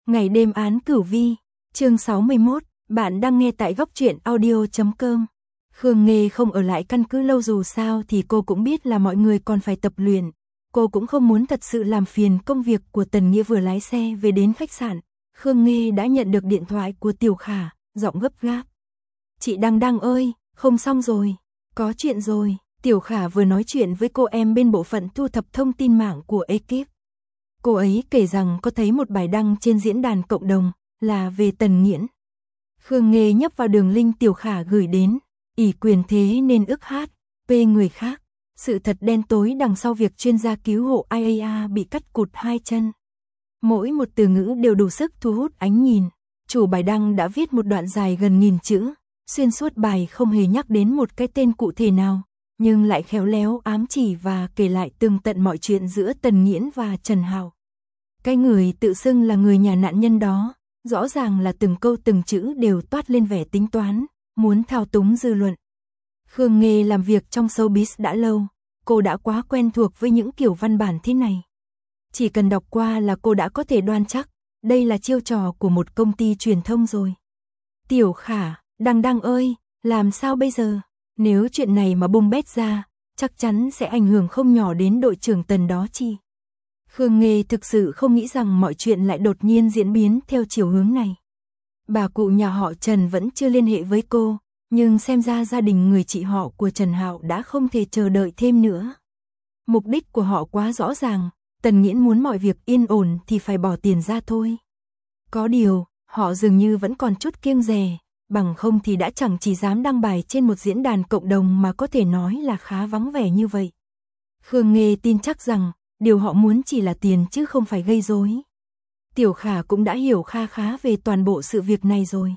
Ngày đêm án cửu vi, chương 61, bạn đang nghe tại góc truyện audio.com. Khương Nghê không ở lại căn cứ lâu, dù sao thì cô cũng biết là mọi người còn phải tập luyện. Cô cũng không muốn thật sự làm phiền công việc của Tần Nghĩa. Vừa lái xe về đến khách sạn, Khương Nghê đã nhận được điện thoại của Tiểu Khả, giọng gấp gáp. Chị Đăng ơi, không xong rồi, có chuyện rồi. Tiểu Khả vừa nói chuyện với cô em bên bộ phận thu thập thông tin mạng của ekip. Cô ấy kể rằng có thấy một bài đăng trên diễn đàn cộng đồng, là về Tần Nghiễn. Khương Nghê nhấp vào đường link Tiểu Khả gửi đến, ỷ quyền thế nên ức hát, pê người khác. Sự thật đen tối đằng sau việc chuyên gia cứu hộ IAA bị cắt cụt 2 chân. Mỗi một từ ngữ đều đủ sức thu hút ánh nhìn. Chủ bài đăng đã viết một đoạn dài gần 1000 chữ, xuyên suốt bài không hề nhắc đến một cái tên cụ thể nào, nhưng lại khéo léo ám chỉ và kể lại tường tận mọi chuyện giữa Tần Nghiễn và Trần Hạo. Cái người tự xưng là người nhà nạn nhân đó, rõ ràng là từng câu từng chữ đều toát lên vẻ tính toán, muốn thao túng dư luận. Khương Nghê làm việc trong showbiz đã lâu, cô đã quá quen thuộc với những kiểu văn bản thế này. Chỉ cần đọc qua là cô đã có thể đoán chắc, đây là chiêu trò của một công ty truyền thông rồi. Tiểu Khả, Đăng ơi, làm sao bây giờ? Nếu chuyện này mà bung bét ra, chắc chắn sẽ ảnh hưởng không nhỏ đến đội trưởng Tần đó chi. Khương Nghê thực sự không nghĩ rằng mọi chuyện lại đột nhiên diễn biến theo chiều hướng này. Bà cụ nhà họ Trần vẫn chưa liên hệ với cô, nhưng xem ra gia đình người chị họ của Trần Hạo đã không thể chờ đợi thêm nữa. Mục đích của họ quá rõ ràng, Tần Nghiễn muốn mọi việc yên ổn thì phải bỏ tiền ra thôi. Có điều, họ dường như vẫn còn chút kiêng dè, bằng không thì đã chẳng chỉ dám đăng bài trên một diễn đàn cộng đồng mà có thể nói là khá vắng vẻ như vậy. Khương Nghê tin chắc rằng, điều họ muốn chỉ là tiền chứ không phải gây rối. Tiểu Khả cũng đã hiểu kha khá về toàn bộ sự việc này rồi.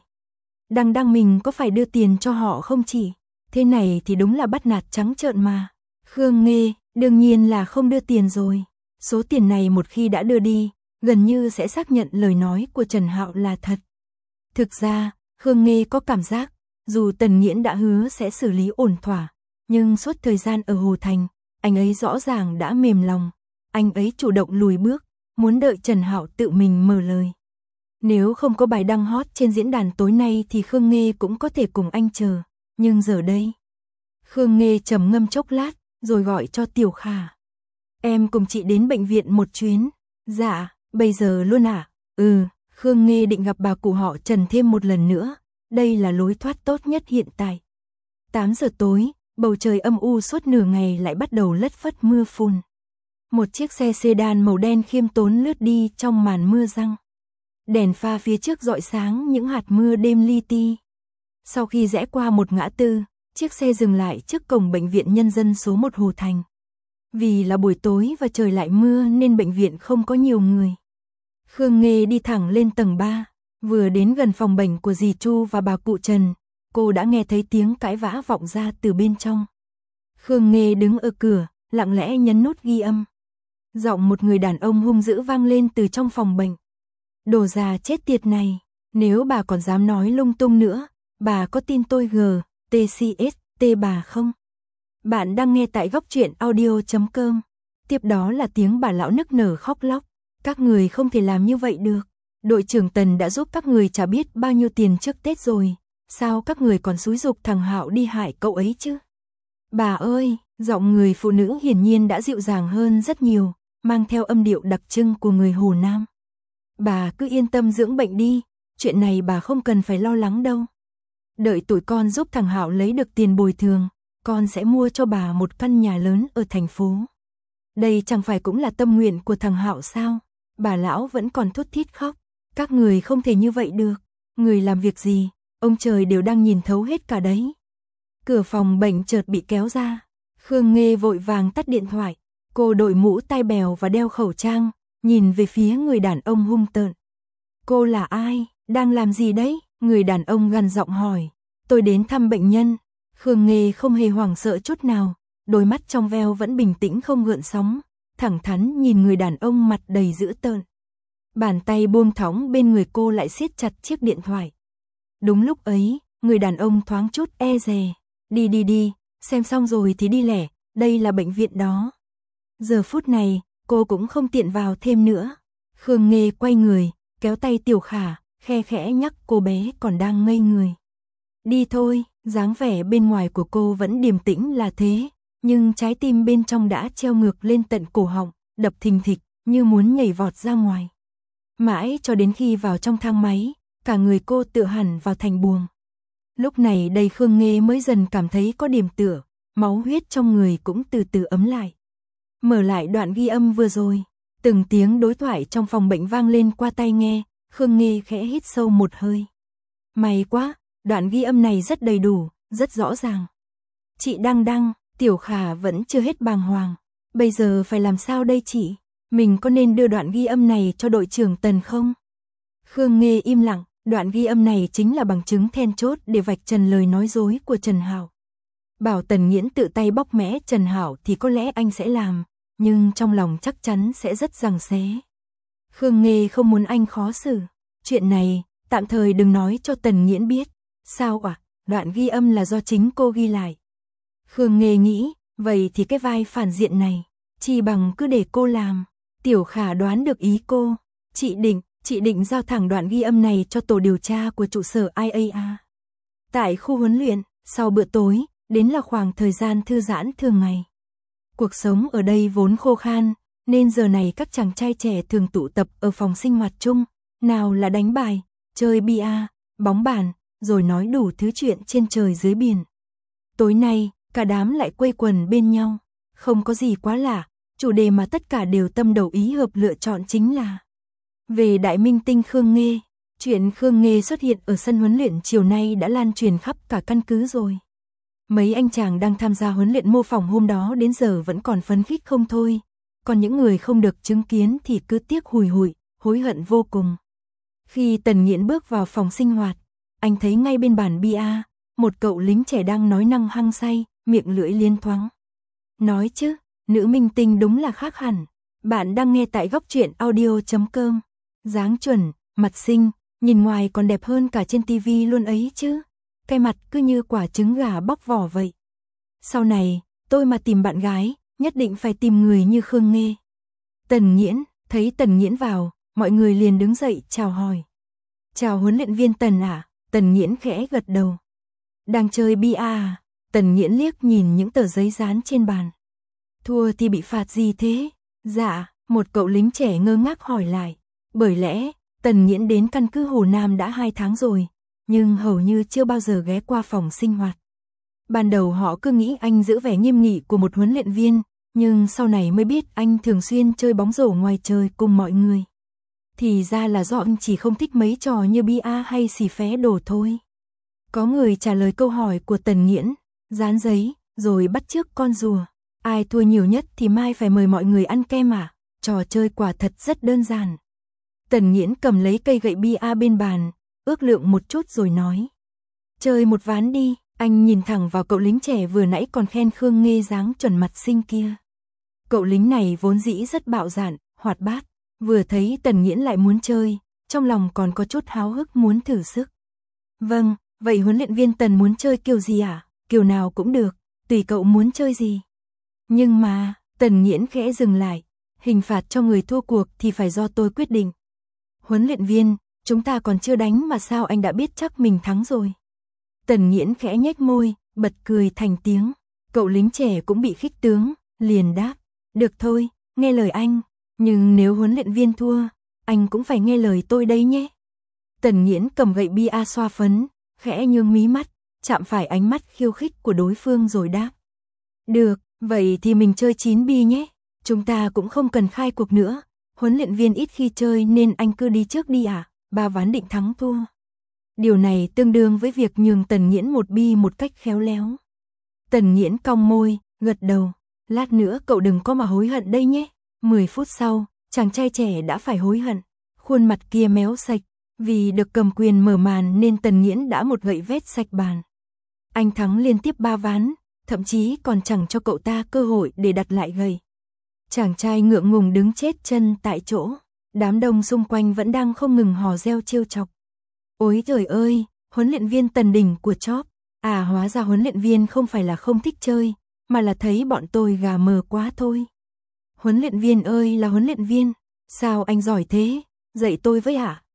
Đăng mình có phải đưa tiền cho họ không chỉ? Thế này thì đúng là bắt nạt trắng trợn mà. Khương Nghê, đương nhiên là không đưa tiền rồi. Số tiền này một khi đã đưa đi, gần như sẽ xác nhận lời nói của Trần Hạo là thật. Thực ra, Khương Nghê có cảm giác, dù Tần Nghiễn đã hứa sẽ xử lý ổn thỏa, nhưng suốt thời gian ở Hồ Thành, anh ấy rõ ràng đã mềm lòng. Anh ấy chủ động lùi bước, muốn đợi Trần Hạo tự mình mở lời. Nếu không có bài đăng hot trên diễn đàn tối nay thì Khương Nghê cũng có thể cùng anh chờ, nhưng giờ đây. Khương Nghê trầm ngâm chốc lát, rồi gọi cho Tiểu Khả. Em cùng chị đến bệnh viện một chuyến. Dạ, bây giờ luôn à? Khương Nghê định gặp bà cụ họ Trần thêm một lần nữa, đây là lối thoát tốt nhất hiện tại. 8 giờ tối, bầu trời âm u suốt nửa ngày lại bắt đầu lất phất mưa phùn. Một chiếc xe sedan màu đen khiêm tốn lướt đi trong màn mưa giăng. Đèn pha phía trước rọi sáng những hạt mưa đêm li ti. Sau khi rẽ qua một ngã tư, chiếc xe dừng lại trước cổng bệnh viện nhân dân số 1 Hồ Thành. Vì là buổi tối và trời lại mưa nên bệnh viện không có nhiều người. Khương Nghê đi thẳng lên tầng 3, vừa đến gần phòng bệnh của dì Chu và bà cụ Trần, cô đã nghe thấy tiếng cãi vã vọng ra từ bên trong. Khương Nghê đứng ở cửa, lặng lẽ nhấn nút ghi âm. Giọng một người đàn ông hung dữ vang lên từ trong phòng bệnh. Đồ già chết tiệt này, nếu bà còn dám nói lung tung nữa, bà có tin tôi TCST bà không? Bạn đang nghe tại góc truyện audio.com. Tiếp đó là tiếng bà lão nức nở khóc lóc. Các người không thể làm như vậy được. Đội trưởng Tần đã giúp các người trả biết bao nhiêu tiền trước Tết rồi. Sao các người còn xúi giục thằng Hạo đi hại cậu ấy chứ? Bà ơi, giọng người phụ nữ hiển nhiên đã dịu dàng hơn rất nhiều, mang theo âm điệu đặc trưng của người Hồ Nam. Bà cứ yên tâm dưỡng bệnh đi, chuyện này bà không cần phải lo lắng đâu. Đợi tụi con giúp thằng Hạo lấy được tiền bồi thường, con sẽ mua cho bà một căn nhà lớn ở thành phố. Đây chẳng phải cũng là tâm nguyện của thằng Hạo sao? Bà lão vẫn còn thút thít khóc. Các người không thể như vậy được. Người làm việc gì, ông trời đều đang nhìn thấu hết cả đấy. Cửa phòng bệnh chợt bị kéo ra. Khương Nghê vội vàng tắt điện thoại. Cô đội mũ tai bèo và đeo khẩu trang, nhìn về phía người đàn ông hung tợn. Cô là ai? Đang làm gì đấy? Người đàn ông gằn giọng hỏi. Tôi đến thăm bệnh nhân. Khương Nghê không hề hoảng sợ chút nào, đôi mắt trong veo vẫn bình tĩnh không gợn sóng, thẳng thắn nhìn người đàn ông mặt đầy dữ tợn. Bàn tay buông thõng bên người cô lại siết chặt chiếc điện thoại. Đúng lúc ấy, người đàn ông thoáng chút e dè. Đi, xem xong rồi thì đi lẻ, đây là bệnh viện đó. Giờ phút này, cô cũng không tiện vào thêm nữa. Khương Nghê quay người, kéo tay Tiểu Khả, khe khẽ nhắc cô bé còn đang ngây người. Đi thôi, dáng vẻ bên ngoài của cô vẫn điềm tĩnh là thế, nhưng trái tim bên trong đã treo ngược lên tận cổ họng, đập thình thịch, như muốn nhảy vọt ra ngoài. Mãi cho đến khi vào trong thang máy, cả người cô tựa hẳn vào thành buồng. Lúc này đây Khương Nghê mới dần cảm thấy có điểm tựa, máu huyết trong người cũng từ từ ấm lại. Mở lại đoạn ghi âm vừa rồi, từng tiếng đối thoại trong phòng bệnh vang lên qua tai nghe, Khương Nghê khẽ hít sâu một hơi. May quá, đoạn ghi âm này rất đầy đủ, rất rõ ràng. Chị Đăng, Tiểu Khả vẫn chưa hết bàng hoàng. Bây giờ phải làm sao đây chị? Mình có nên đưa đoạn ghi âm này cho đội trưởng Tần không? Khương Nghê im lặng, đoạn ghi âm này chính là bằng chứng then chốt để vạch trần lời nói dối của Trần Hảo. Bảo Tần Nghiễn tự tay bóc mẽ Trần Hảo thì có lẽ anh sẽ làm, nhưng trong lòng chắc chắn sẽ rất giằng xé. Khương Nghê không muốn anh khó xử. Chuyện này, tạm thời đừng nói cho Tần Nghiễn biết. Sao ạ? Đoạn ghi âm là do chính cô ghi lại. Khương Nghê nghĩ, vậy thì cái vai phản diện này, chi bằng cứ để cô làm. Tiểu Khả đoán được ý cô. Chị định giao thẳng đoạn ghi âm này cho tổ điều tra của trụ sở IAA. Tại khu huấn luyện, sau bữa tối, đến là khoảng thời gian thư giãn thường ngày. Cuộc sống ở đây vốn khô khan, nên giờ này các chàng trai trẻ thường tụ tập ở phòng sinh hoạt chung, nào là đánh bài, chơi bia, bóng bàn, rồi nói đủ thứ chuyện trên trời dưới biển. Tối nay, cả đám lại quây quần bên nhau, không có gì quá lạ, chủ đề mà tất cả đều tâm đầu ý hợp lựa chọn chính là về đại minh tinh Khương Nghê. Chuyện Khương Nghê xuất hiện ở sân huấn luyện chiều nay đã lan truyền khắp cả căn cứ rồi. Mấy anh chàng đang tham gia huấn luyện mô phỏng hôm đó đến giờ vẫn còn phấn khích không thôi, còn những người không được chứng kiến thì cứ tiếc hùi hụi, hối hận vô cùng. Khi Tần Nghiễn bước vào phòng sinh hoạt, anh thấy ngay bên bàn bia, một cậu lính trẻ đang nói năng hăng say, miệng lưỡi liến thoáng. Nói chứ, nữ minh tinh đúng là khác hẳn. Bạn đang nghe tại góc truyện audio.com. Dáng chuẩn, mặt xinh, nhìn ngoài còn đẹp hơn cả trên tivi luôn ấy chứ. Cái mặt cứ như quả trứng gà bóc vỏ vậy. Sau này, tôi mà tìm bạn gái, nhất định phải tìm người như Khương Nghê. Tần Nghiễn, thấy Tần Nghiễn vào, mọi người liền đứng dậy chào hỏi. Chào huấn luyện viên Tần à? Tần Nghiễn khẽ gật đầu. Đang chơi bia à? Tần Nghiễn liếc nhìn những tờ giấy dán trên bàn. Thua thì bị phạt gì thế? Dạ, một cậu lính trẻ ngơ ngác hỏi lại. Bởi lẽ, Tần Nghiễn đến căn cứ Hồ Nam đã 2 tháng rồi, nhưng hầu như chưa bao giờ ghé qua phòng sinh hoạt. Ban đầu họ cứ nghĩ anh giữ vẻ nghiêm nghị của một huấn luyện viên, nhưng sau này mới biết anh thường xuyên chơi bóng rổ ngoài trời cùng mọi người. Thì ra là do anh chỉ không thích mấy trò như bia hay xì phé đồ thôi. Có người trả lời câu hỏi của Tần Nghiễn, dán giấy, rồi bắt chước con rùa. Ai thua nhiều nhất thì mai phải mời mọi người ăn kem à? Trò chơi quả thật rất đơn giản. Tần Nghiễn cầm lấy cây gậy bia bên bàn, ước lượng một chút rồi nói. Chơi một ván đi. Anh nhìn thẳng vào cậu lính trẻ vừa nãy còn khen Khương Nghê dáng chuẩn mặt xinh kia. Cậu lính này vốn dĩ rất bạo dạn, hoạt bát, vừa thấy Tần Nghiễn lại muốn chơi, trong lòng còn có chút háo hức muốn thử sức. Vâng, vậy huấn luyện viên Tần muốn chơi kiểu gì à? Kiểu nào cũng được, tùy cậu muốn chơi gì. Nhưng mà, Tần Nghiễn khẽ dừng lại, hình phạt cho người thua cuộc thì phải do tôi quyết định. Huấn luyện viên, chúng ta còn chưa đánh mà sao anh đã biết chắc mình thắng rồi. Tần Nghiễn khẽ nhếch môi, bật cười thành tiếng. Cậu lính trẻ cũng bị khích tướng, liền đáp. Được thôi, nghe lời anh. Nhưng nếu huấn luyện viên thua, anh cũng phải nghe lời tôi đấy nhé. Tần Nghiễn cầm gậy bia xoa phấn, khẽ nhướng mí mắt, chạm phải ánh mắt khiêu khích của đối phương rồi đáp. Được, vậy thì mình chơi 9 bi nhé. Chúng ta cũng không cần khai cuộc nữa. Huấn luyện viên ít khi chơi nên anh cứ đi trước đi à? 3 ván định thắng thua. Điều này tương đương với việc nhường Tần Nghiễn một bi một cách khéo léo. Tần Nghiễn cong môi, gật đầu. Lát nữa cậu đừng có mà hối hận đây nhé. 10 phút sau, chàng trai trẻ đã phải hối hận. Khuôn mặt kia méo sạch. Vì được cầm quyền mở màn nên Tần Nghiễn đã một gậy vét sạch bàn. Anh thắng liên tiếp 3 ván, thậm chí còn chẳng cho cậu ta cơ hội để đặt lại gậy. Chàng trai ngượng ngùng đứng chết chân tại chỗ. Đám đông xung quanh vẫn đang không ngừng hò reo trêu chọc. Ôi trời ơi, huấn luyện viên Tần đỉnh của chóp. À hóa ra huấn luyện viên không phải là không thích chơi, mà là thấy bọn tôi gà mờ quá thôi. Huấn luyện viên ơi là huấn luyện viên, sao anh giỏi thế, dạy tôi với hả?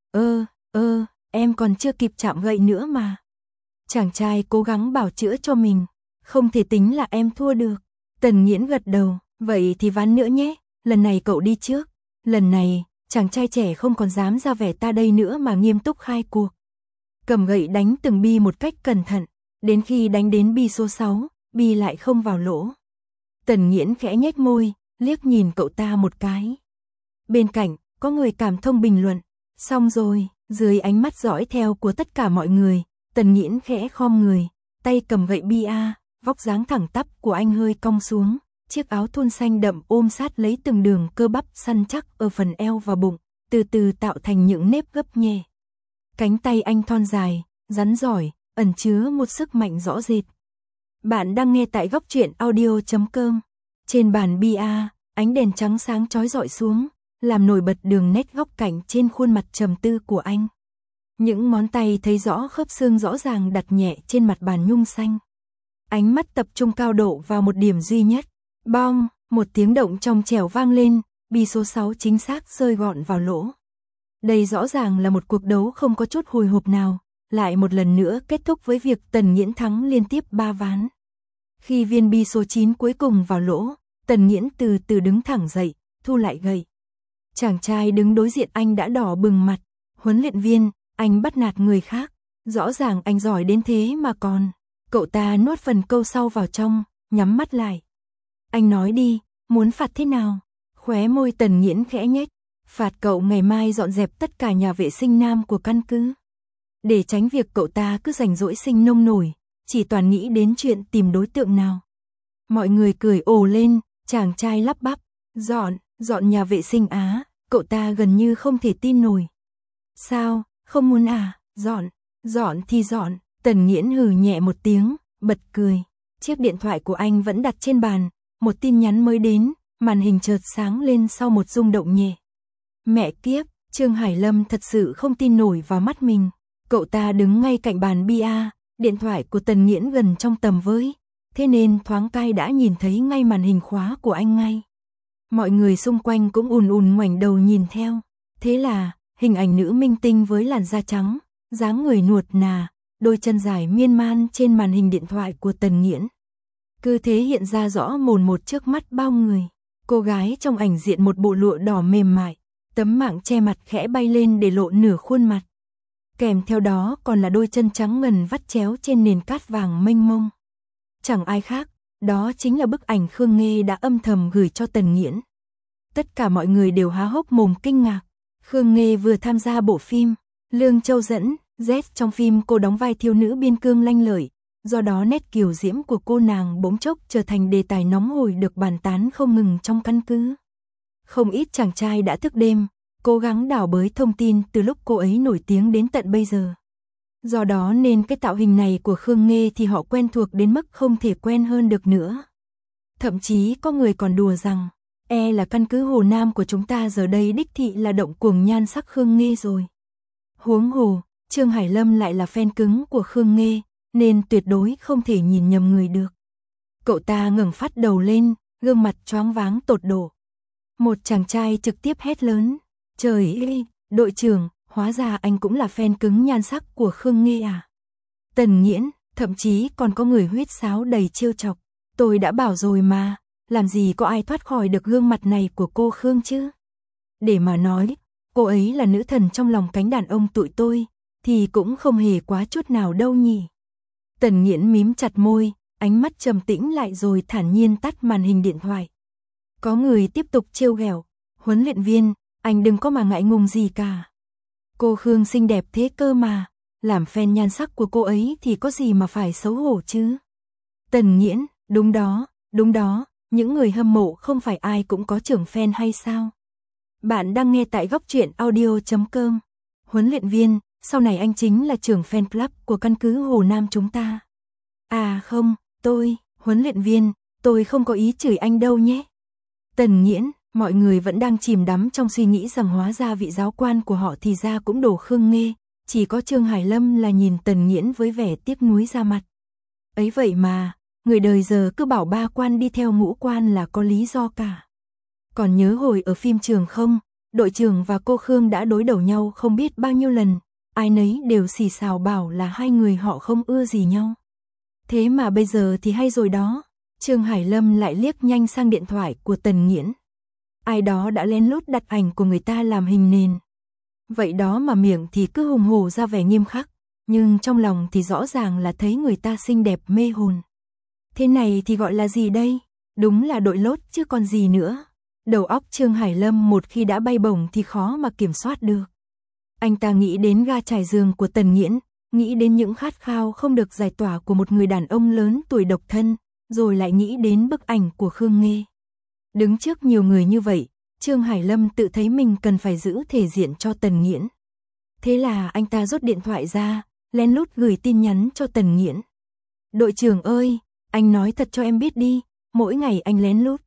Em còn chưa kịp chạm gậy nữa mà. Chàng trai cố gắng bảo chữa cho mình. Không thể tính là em thua được. Tần Nghiễn gật đầu, vậy thì ván nữa nhé, lần này cậu đi trước. Lần này, chàng trai trẻ không còn dám ra vẻ ta đây nữa mà nghiêm túc khai cuộc. Cầm gậy đánh từng bi một cách cẩn thận, đến khi đánh đến bi số 6, bi lại không vào lỗ. Tần Nghiễn khẽ nhếch môi, liếc nhìn cậu ta một cái. Bên cạnh, có người cảm thông bình luận, xong rồi, dưới ánh mắt dõi theo của tất cả mọi người, Tần Nghiễn khẽ khom người, tay cầm gậy bia, vóc dáng thẳng tắp của anh hơi cong xuống, chiếc áo thun xanh đậm ôm sát lấy từng đường cơ bắp săn chắc ở phần eo và bụng, từ từ tạo thành những nếp gấp nhẹ. Cánh tay anh thon dài, rắn giỏi, ẩn chứa một sức mạnh rõ rệt. Bạn đang nghe tại góc truyện audio.com. Trên bàn bia, ánh đèn trắng sáng chói rọi xuống, làm nổi bật đường nét góc cạnh trên khuôn mặt trầm tư của anh. Những ngón tay thấy rõ khớp xương rõ ràng đặt nhẹ trên mặt bàn nhung xanh. Ánh mắt tập trung cao độ vào một điểm duy nhất. Bong, một tiếng động trong trẻo vang lên, bi số 6 chính xác rơi gọn vào lỗ. Đây rõ ràng là một cuộc đấu không có chút hồi hộp nào, lại một lần nữa kết thúc với việc Tần Nghiễn thắng liên tiếp 3 ván. Khi viên bi số 9 cuối cùng vào lỗ, Tần Nghiễn từ từ đứng thẳng dậy, thu lại gậy. Chàng trai đứng đối diện anh đã đỏ bừng mặt. Huấn luyện viên, anh bắt nạt người khác, rõ ràng anh giỏi đến thế mà còn. Cậu ta nuốt phần câu sau vào trong, nhắm mắt lại. Anh nói đi, muốn phạt thế nào? Khóe môi Tần Nghiễn khẽ nhếch, phạt cậu ngày mai dọn dẹp tất cả nhà vệ sinh nam của căn cứ. Để tránh việc cậu ta cứ rảnh rỗi sinh nông nổi, chỉ toàn nghĩ đến chuyện tìm đối tượng nào. Mọi người cười ồ lên, chàng trai lắp bắp, dọn nhà vệ sinh á, cậu ta gần như không thể tin nổi. Sao, không muốn à, dọn thì dọn, Tần Nghiễn hừ nhẹ một tiếng, bật cười. Chiếc điện thoại của anh vẫn đặt trên bàn, một tin nhắn mới đến, màn hình chợt sáng lên sau một rung động nhẹ. Mẹ kiếp, Trương Hải Lâm thật sự không tin nổi vào mắt mình. Cậu ta đứng ngay cạnh bàn bia, điện thoại của Tần Nghiễn gần trong tầm với, thế nên thoáng cái đã nhìn thấy ngay màn hình khóa của anh ngay. Mọi người xung quanh cũng ùn ngoảnh đầu nhìn theo. Thế là, hình ảnh nữ minh tinh với làn da trắng, dáng người nuột nà, đôi chân dài miên man trên màn hình điện thoại của Tần Nghiễn. Cứ thế hiện ra rõ mồn một trước mắt bao người. Cô gái trong ảnh diện một bộ lụa đỏ mềm mại, tấm mạng che mặt khẽ bay lên để lộ nửa khuôn mặt. Kèm theo đó còn là đôi chân trắng ngần vắt chéo trên nền cát vàng mênh mông. Chẳng ai khác, đó chính là bức ảnh Khương Nghê đã âm thầm gửi cho Tần Nghiễn. Tất cả mọi người đều há hốc mồm kinh ngạc. Khương Nghê vừa tham gia bộ phim Lương Châu Dẫn, Z trong phim cô đóng vai thiếu nữ biên cương lanh lợi, do đó nét kiều diễm của cô nàng bỗng chốc trở thành đề tài nóng hổi được bàn tán không ngừng trong căn cứ. Không ít chàng trai đã thức đêm, cố gắng đào bới thông tin từ lúc cô ấy nổi tiếng đến tận bây giờ. Do đó nên cái tạo hình này của Khương Nghê thì họ quen thuộc đến mức không thể quen hơn được nữa. Thậm chí có người còn đùa rằng, là căn cứ Hồ Nam của chúng ta giờ đây đích thị là động cuồng nhan sắc Khương Nghê rồi. Huống hồ, Trương Hải Lâm lại là fan cứng của Khương Nghê, nên tuyệt đối không thể nhìn nhầm người được. Cậu ta ngẩng phát đầu lên, gương mặt choáng váng tột độ. Một chàng trai trực tiếp hét lớn, trời ơi, đội trưởng, hóa ra anh cũng là fan cứng nhan sắc của Khương Nghê à. Tần Nghiễn, thậm chí còn có người huýt sáo đầy trêu chọc, tôi đã bảo rồi mà, làm gì có ai thoát khỏi được gương mặt này của cô Khương chứ. Để mà nói, cô ấy là nữ thần trong lòng cánh đàn ông tụi tôi, thì cũng không hề quá chút nào đâu nhỉ. Tần Nghiễn mím chặt môi, ánh mắt trầm tĩnh lại rồi thản nhiên tắt màn hình điện thoại. Có người tiếp tục trêu ghẹo, huấn luyện viên, anh đừng có mà ngại ngùng gì cả. Cô Khương xinh đẹp thế cơ mà, làm fan nhan sắc của cô ấy thì có gì mà phải xấu hổ chứ. Tần Nghiễn, đúng đó, những người hâm mộ không phải ai cũng có trưởng fan hay sao? Bạn đang nghe tại góc truyện audio.com. Huấn luyện viên, sau này anh chính là trưởng fan club của căn cứ Hồ Nam chúng ta. À không, huấn luyện viên, tôi không có ý chửi anh đâu nhé. Tần Nghiễn, mọi người vẫn đang chìm đắm trong suy nghĩ rằng hóa ra vị giáo quan của họ thì ra cũng đổ Khương Nghê, chỉ có Trương Hải Lâm là nhìn Tần Nghiễn với vẻ tiếc nuối ra mặt. Ấy vậy mà, người đời giờ cứ bảo ba quan đi theo ngũ quan là có lý do cả. Còn nhớ hồi ở phim Trường không, đội trưởng và cô Khương đã đối đầu nhau không biết bao nhiêu lần, ai nấy đều xì xào bảo là hai người họ không ưa gì nhau. Thế mà bây giờ thì hay rồi đó, Trương Hải Lâm lại liếc nhanh sang điện thoại của Tần Nghiễn. Ai đó đã lén lút đặt ảnh của người ta làm hình nền. Vậy đó mà miệng thì cứ hùng hổ ra vẻ nghiêm khắc, nhưng trong lòng thì rõ ràng là thấy người ta xinh đẹp mê hồn. Thế này thì gọi là gì đây? Đúng là đội lốt chứ còn gì nữa. Đầu óc Trương Hải Lâm một khi đã bay bổng thì khó mà kiểm soát được. Anh ta nghĩ đến ga trải giường của Tần Nghiễn, nghĩ đến những khát khao không được giải tỏa của một người đàn ông lớn tuổi độc thân, rồi lại nghĩ đến bức ảnh của Khương Nghê. Đứng trước nhiều người như vậy, Trương Hải Lâm tự thấy mình cần phải giữ thể diện cho Tần Nghiễn. Thế là anh ta rút điện thoại ra, lén lút gửi tin nhắn cho Tần Nghiễn. Đội trưởng ơi, anh nói thật cho em biết đi, mỗi ngày anh lén lút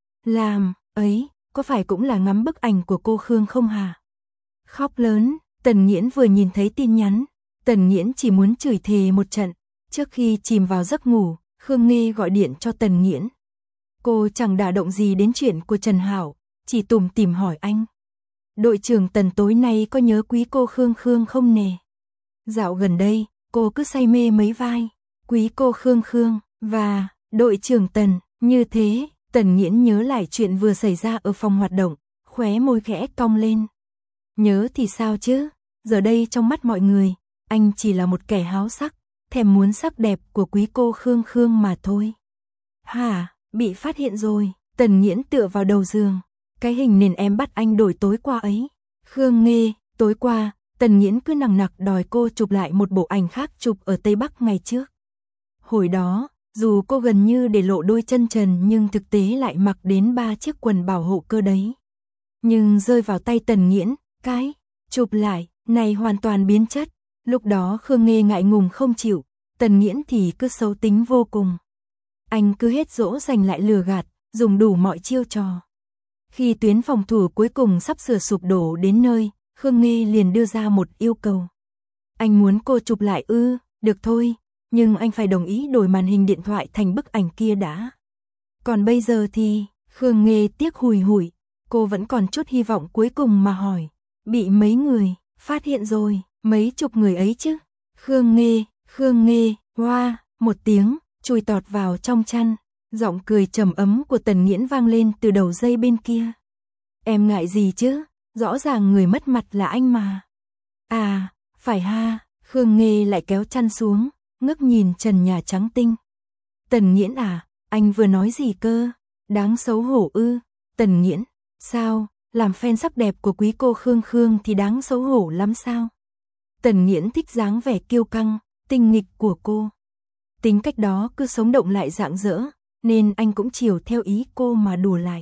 làm ấy, có phải cũng là ngắm bức ảnh của cô Khương không hả? Khóc lớn, Tần Nghiễn vừa nhìn thấy tin nhắn, Tần Nghiễn chỉ muốn chửi thề một trận. Trước khi chìm vào giấc ngủ, Khương Nghê gọi điện cho Tần Nghiễn. Cô chẳng đả động gì đến chuyện của Trần Hảo, chỉ tủm tỉm hỏi anh. Đội trưởng Tần tối nay có nhớ quý cô Khương không nè? Dạo gần đây, cô cứ say mê mấy vai, quý cô Khương và đội trưởng Tần, như thế. Tần Nghiễn nhớ lại chuyện vừa xảy ra ở phòng hoạt động, khóe môi khẽ cong lên. Nhớ thì sao chứ, giờ đây trong mắt mọi người, anh chỉ là một kẻ háo sắc, thèm muốn sắc đẹp của quý cô Khương mà thôi. Hả, bị phát hiện rồi, Tần Nghiễn tựa vào đầu giường. Cái hình nền em bắt anh đổi tối qua ấy. Khương Nghê, tối qua, Tần Nghiễn cứ nằng nặc đòi cô chụp lại một bộ ảnh khác chụp ở Tây Bắc ngày trước. Hồi đó, dù cô gần như để lộ đôi chân trần nhưng thực tế lại mặc đến 3 chiếc quần bảo hộ cơ đấy. Nhưng rơi vào tay Tần Nghiễn, cái chụp lại này hoàn toàn biến chất. Lúc đó Khương Nghê ngại ngùng không chịu, Tần Nghiễn thì cứ xấu tính vô cùng. Anh cứ hết dỗ dành lại lừa gạt, dùng đủ mọi chiêu trò. Khi tuyến phòng thủ cuối cùng sắp sửa sụp đổ đến nơi, Khương Nghê liền đưa ra một yêu cầu. Anh muốn cô chụp lại ư, được thôi, nhưng anh phải đồng ý đổi màn hình điện thoại thành bức ảnh kia đã. Còn bây giờ thì, Khương Nghê tiếc hùi hụi, cô vẫn còn chút hy vọng cuối cùng mà hỏi. Bị mấy người phát hiện rồi, mấy chục người ấy chứ. Khương Nghê, hoa, một tiếng, chui tọt vào trong chăn. Giọng cười trầm ấm của Tần Nghiễn vang lên từ đầu dây bên kia. Em ngại gì chứ, rõ ràng người mất mặt là anh mà. À, phải ha, Khương Nghê lại kéo chăn xuống, ngước nhìn trần nhà trắng tinh. Tần Nghiễn à, anh vừa nói gì cơ? Đáng xấu hổ ư? Tần Nghiễn, sao, làm fan sắc đẹp của quý cô Khương thì đáng xấu hổ lắm sao? Tần Nghiễn thích dáng vẻ kiêu căng, tinh nghịch của cô. Tính cách đó cứ sống động lại rạng rỡ, nên anh cũng chiều theo ý cô mà đùa lại.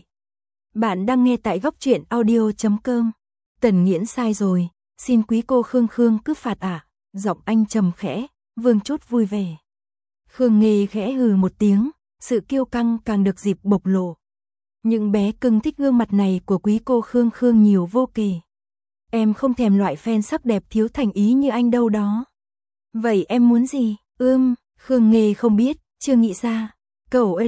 Bạn đang nghe tại Góc Truyện Audio.com. Tần Nghiễn sai rồi, xin quý cô Khương cứ phạt ạ. Giọng anh trầm khẽ, vương chút vui vẻ. Khương Nghê khẽ hừ một tiếng, sự kiêu căng càng được dịp bộc lộ. Những bé cưng thích gương mặt này của quý cô Khương nhiều vô kể. Em không thèm loại fan sắc đẹp thiếu thành ý như anh đâu đó. Vậy em muốn gì? Khương Nghê không biết, chưa nghĩ ra. Cậu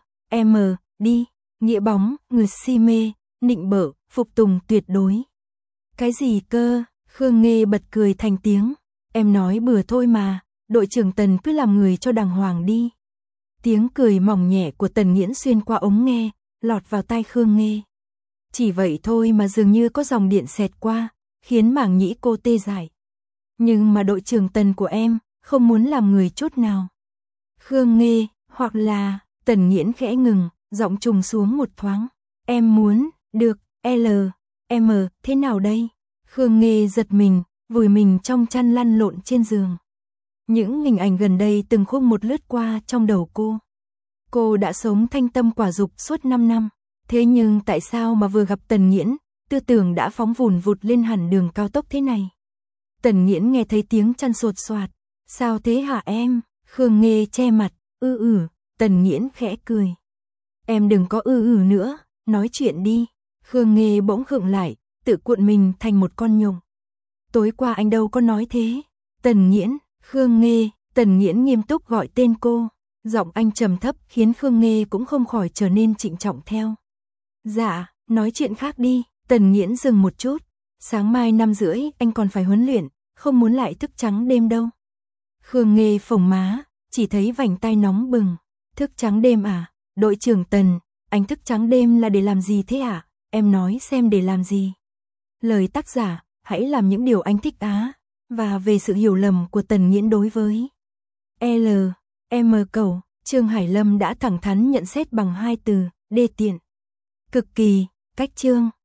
M, đi, nghĩa bóng, người si mê, nịnh bợ, phục tùng tuyệt đối. Cái gì cơ? Khương Nghê bật cười thành tiếng. Em nói bừa thôi mà, đội trưởng Tần cứ làm người cho đàng hoàng đi. Tiếng cười mỏng nhẹ của Tần Nghiễn xuyên qua ống nghe, lọt vào tai Khương Nghê. Chỉ vậy thôi mà dường như có dòng điện xẹt qua, khiến màng nhĩ cô tê dại. Nhưng mà đội trưởng Tần của em, không muốn làm người chút nào. Khương Nghê, hoặc là, Tần Nghiễn khẽ ngừng, giọng trùng xuống một thoáng. Em muốn, được, M, thế nào đây? Khương Nghê giật mình, vùi mình trong chăn lăn lộn trên giường. Những hình ảnh gần đây từng khúc một lướt qua trong đầu cô. Cô đã sống thanh tâm quả dục suốt 5 năm. Thế nhưng tại sao mà vừa gặp Tần Nghiễn, tư tưởng đã phóng vùn vụt lên hẳn đường cao tốc thế này? Tần Nghiễn nghe thấy tiếng chăn sột soạt. Sao thế hả em? Khương Nghê che mặt. Tần Nghiễn khẽ cười. Em đừng có nữa, nói chuyện đi. Khương Nghê bỗng khựng lại, tự cuộn mình thành một con nhộng. Tối qua anh đâu có nói thế. Tần Nghiễn, Khương Nghê, Tần Nghiễn nghiêm túc gọi tên cô. Giọng anh trầm thấp khiến Khương Nghê cũng không khỏi trở nên trịnh trọng theo. Dạ, nói chuyện khác đi. Tần Nghiễn dừng một chút, sáng mai 5:30 anh còn phải huấn luyện, không muốn lại thức trắng đêm đâu. Khương Nghê phồng má, chỉ thấy vành tai nóng bừng. Thức trắng đêm à? Đội trưởng Tần, anh thức trắng đêm là để làm gì thế ạ? Em nói xem để làm gì. Lời tác giả, hãy làm những điều anh thích á. Và về sự hiểu lầm của Tần Nghiễn đối với L.M. Cẩu, Trương Hải Lâm đã thẳng thắn nhận xét bằng 2 từ, đê tiện. Cực kỳ, cách Trương.